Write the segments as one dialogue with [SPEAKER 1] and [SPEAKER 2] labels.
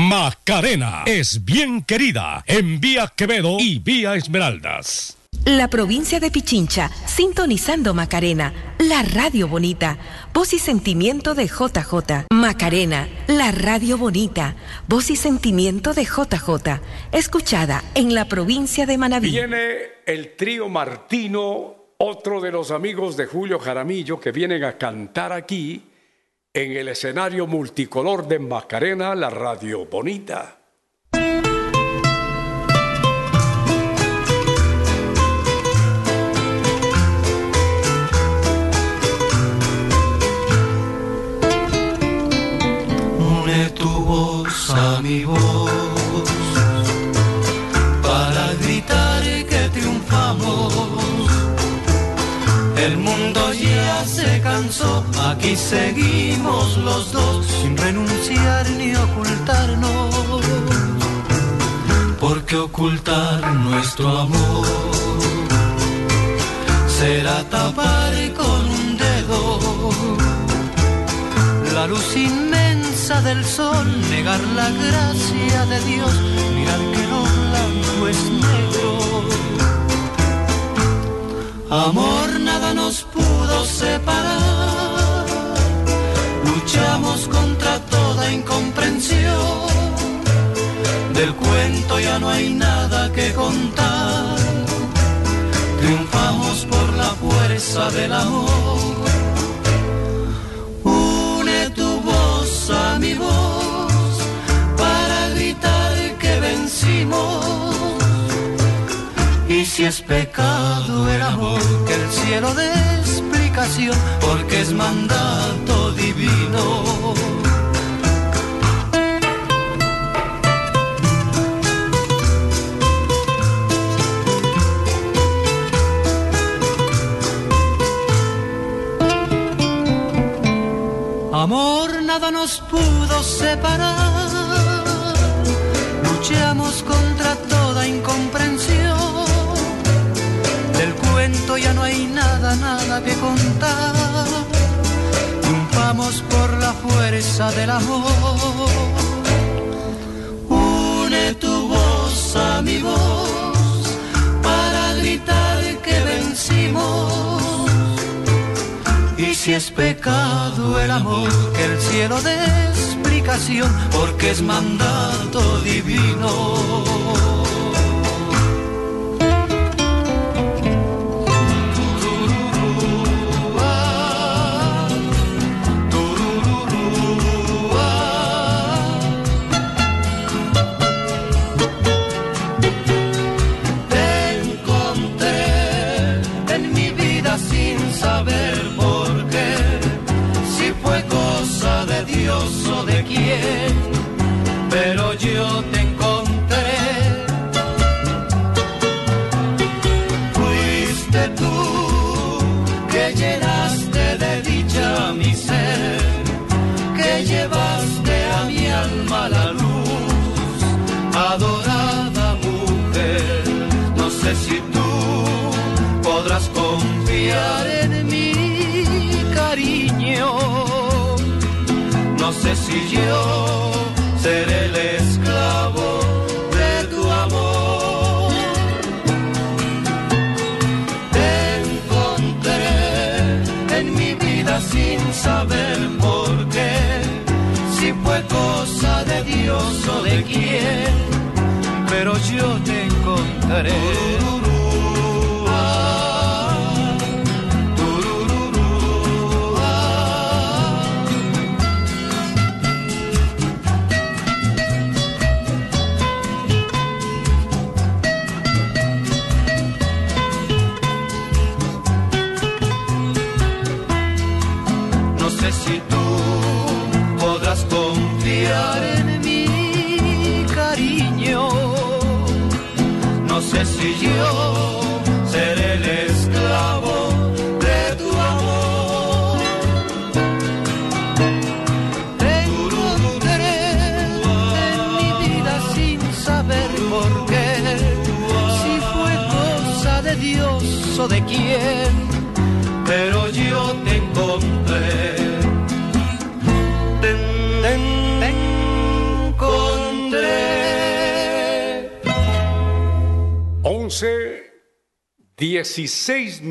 [SPEAKER 1] Macarena es bien querida en Vía Quevedo y Vía Esmeraldas.
[SPEAKER 2] La provincia de Pichincha, sintonizando Macarena, la radio bonita, voz y sentimiento de JJ. Macarena, la radio bonita, voz y sentimiento de JJ, escuchada en la provincia de Manabí.
[SPEAKER 3] Viene el trío Martino, otro de los amigos de Julio Jaramillo que vienen a cantar aquí en el escenario multicolor de Macarena, la radio bonita.
[SPEAKER 4] Une tu voz a mi voz para gritar que triunfamos. El mundo ya se cansó, aquí seguimos los dos sin renunciar ni ocultarnos, porque ocultar nuestro amor será tapar con un dedo la luz inmensa del sol, negar la gracia de Dios, mirar que lo blanco es negro. Amor, nada nos pudo separar, luchamos contra toda incomprensión, del cuento ya no hay nada que contar, triunfamos por la fuerza del amor. Une tu voz a mi voz para gritar que vencimos. Y si es pecado el amor, que el cielo dé explicación, porque es mandato divino. Amor, nada nos pudo separar, luchamos contra toda incomprensión, del cuento ya no hay nada, nada que contar, triunfamos por la fuerza del amor. Une tu voz a mi voz para gritar que vencimos. Y si es pecado el amor, que el cielo dé explicación, porque es mandato divino. Pero yo te encontré, fuiste tú que llenaste de dicha mi ser, que llevaste a mi alma la luz, adorada mujer. No sé si tú podrás confiar en mi cariño, no sé si yo seré el esclavo de tu amor. Te encontré en mi vida sin saber por qué, si fue cosa de Dios o de quién, pero yo te encontré. Si tú podrás confiar en mi cariño, no sé si yo seré el esclavo de tu amor. Te encontré en mi vida sin saber por qué, si fue cosa de Dios o de quién, pero yo te encontré. Te encontré.
[SPEAKER 3] 11:16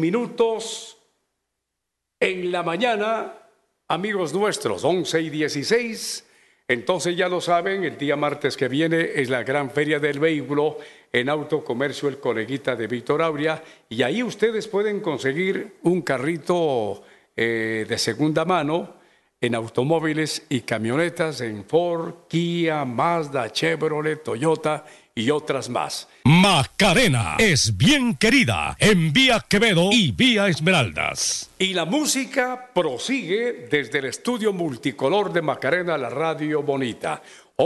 [SPEAKER 3] en la mañana, amigos nuestros, 11:16. Entonces ya lo saben, el día martes que viene es la gran feria del vehículo en Autocomercio El Coleguita de Víctor Auria, y ahí ustedes pueden conseguir un carrito de segunda mano en automóviles y camionetas en Ford, Kia, Mazda, Chevrolet, Toyota y otras más.
[SPEAKER 1] Macarena es bien querida en Vía Quevedo y Vía Esmeraldas.
[SPEAKER 3] Y la música prosigue desde el estudio multicolor de Macarena, la radio bonita.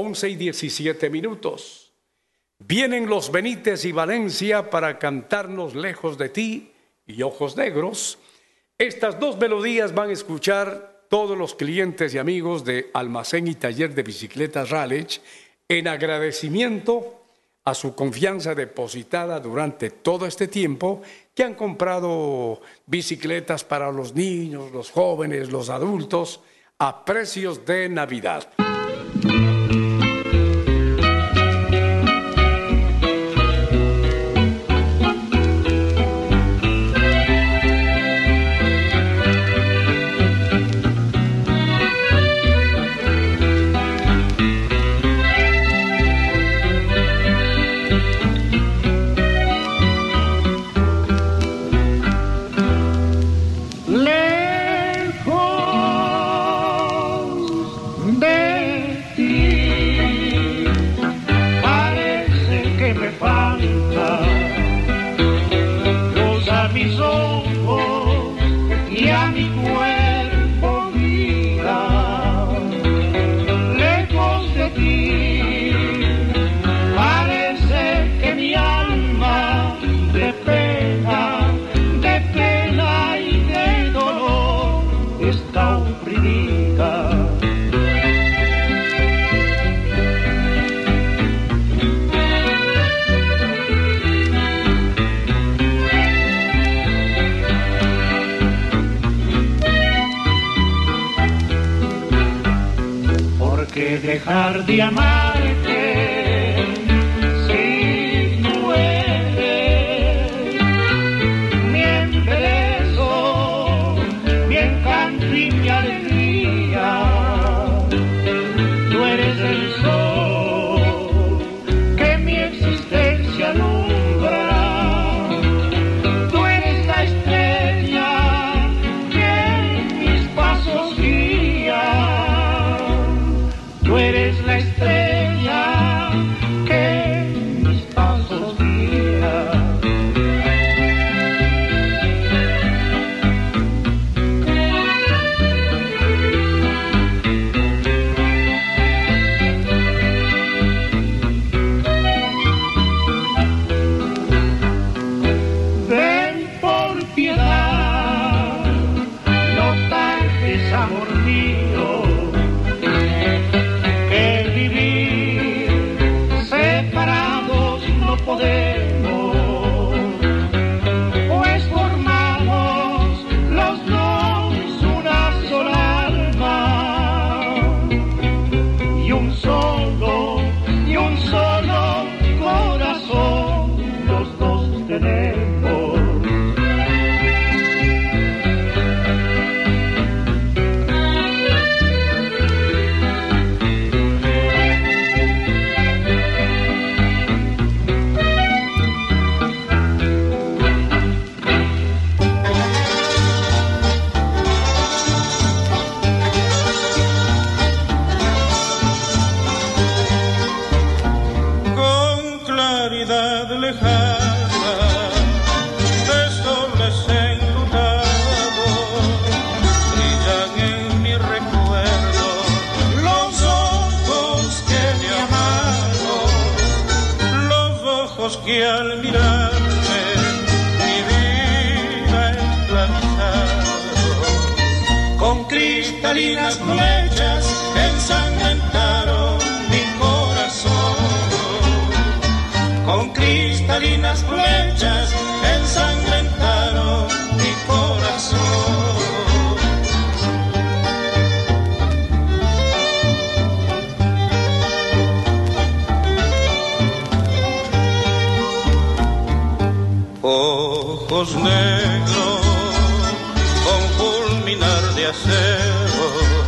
[SPEAKER 3] 11:17. Vienen los Benítez y Valencia para cantarnos Lejos de ti y Ojos Negros. Estas dos melodías van a escuchar todos los clientes y amigos de Almacén y Taller de Bicicletas Raleigh en agradecimiento a su confianza depositada durante todo este tiempo, que han comprado bicicletas para los niños, los jóvenes, los adultos, a precios de Navidad.
[SPEAKER 4] Dejar de amarte si tú eres mi embeleso, mi encanto y mi alegría. Tú eres el sol que mi existencia alumbra. Tú eres la estrella que mis pasos guía. Tú eres la estrella que mis pasos guía. Ven por piedad, no tardes, amor mío. Podemos, pues formamos los dos una sola alma y un solo corazón los dos tenemos. Que al mirarme mi vida esclavizado, con cristalinas flechas ensangrentaron mi corazón, con cristalinas flechas ensangrentaron mi corazón.
[SPEAKER 5] ojos negros con culminar de acero,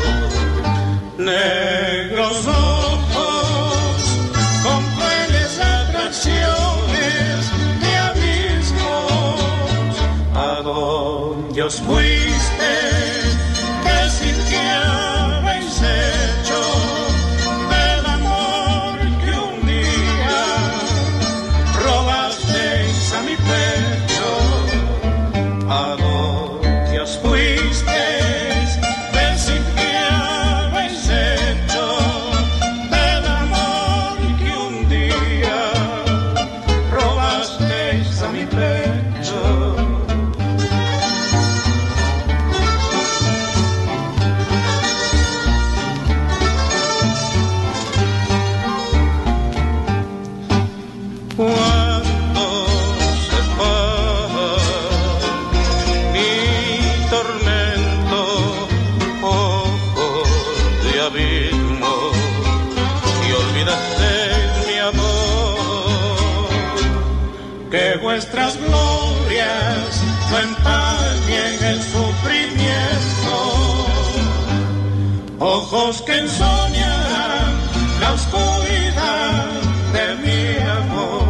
[SPEAKER 5] negros ojos con crueles atracciones de abismos. ¿A dónde os fuiste que sin que habéis hecho del amor que un día robasteis a mi pecho? ¿A dónde os fuisteis del sin que habéis hecho del amor que un día robasteis a mi pecho? Cuando se va mi tormento, ojos de abismo, y olvidaste mi amor, que vuestras glorias no empañen el sufrimiento, ojos que ensoñarán la oscuridad de mi amor.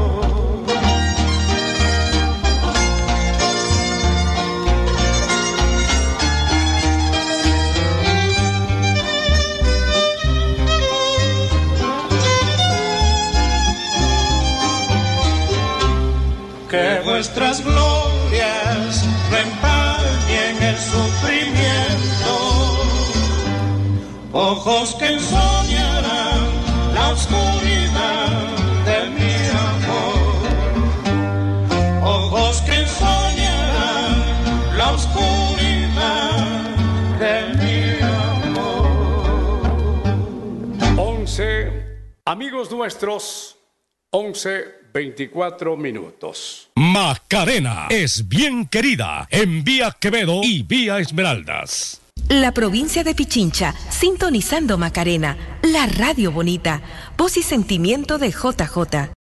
[SPEAKER 5] Que vuestras glorias no empañen el sufrimiento, ojos que ensoñarán la oscuridad de mi amor, ojos que ensoñarán la oscuridad de mi amor.
[SPEAKER 3] 11, amigos nuestros, 11:24 minutos.
[SPEAKER 1] Macarena es bien querida en Vía Quevedo y Vía Esmeraldas.
[SPEAKER 2] La provincia de Pichincha, sintonizando Macarena, la radio bonita, voz y sentimiento de JJ.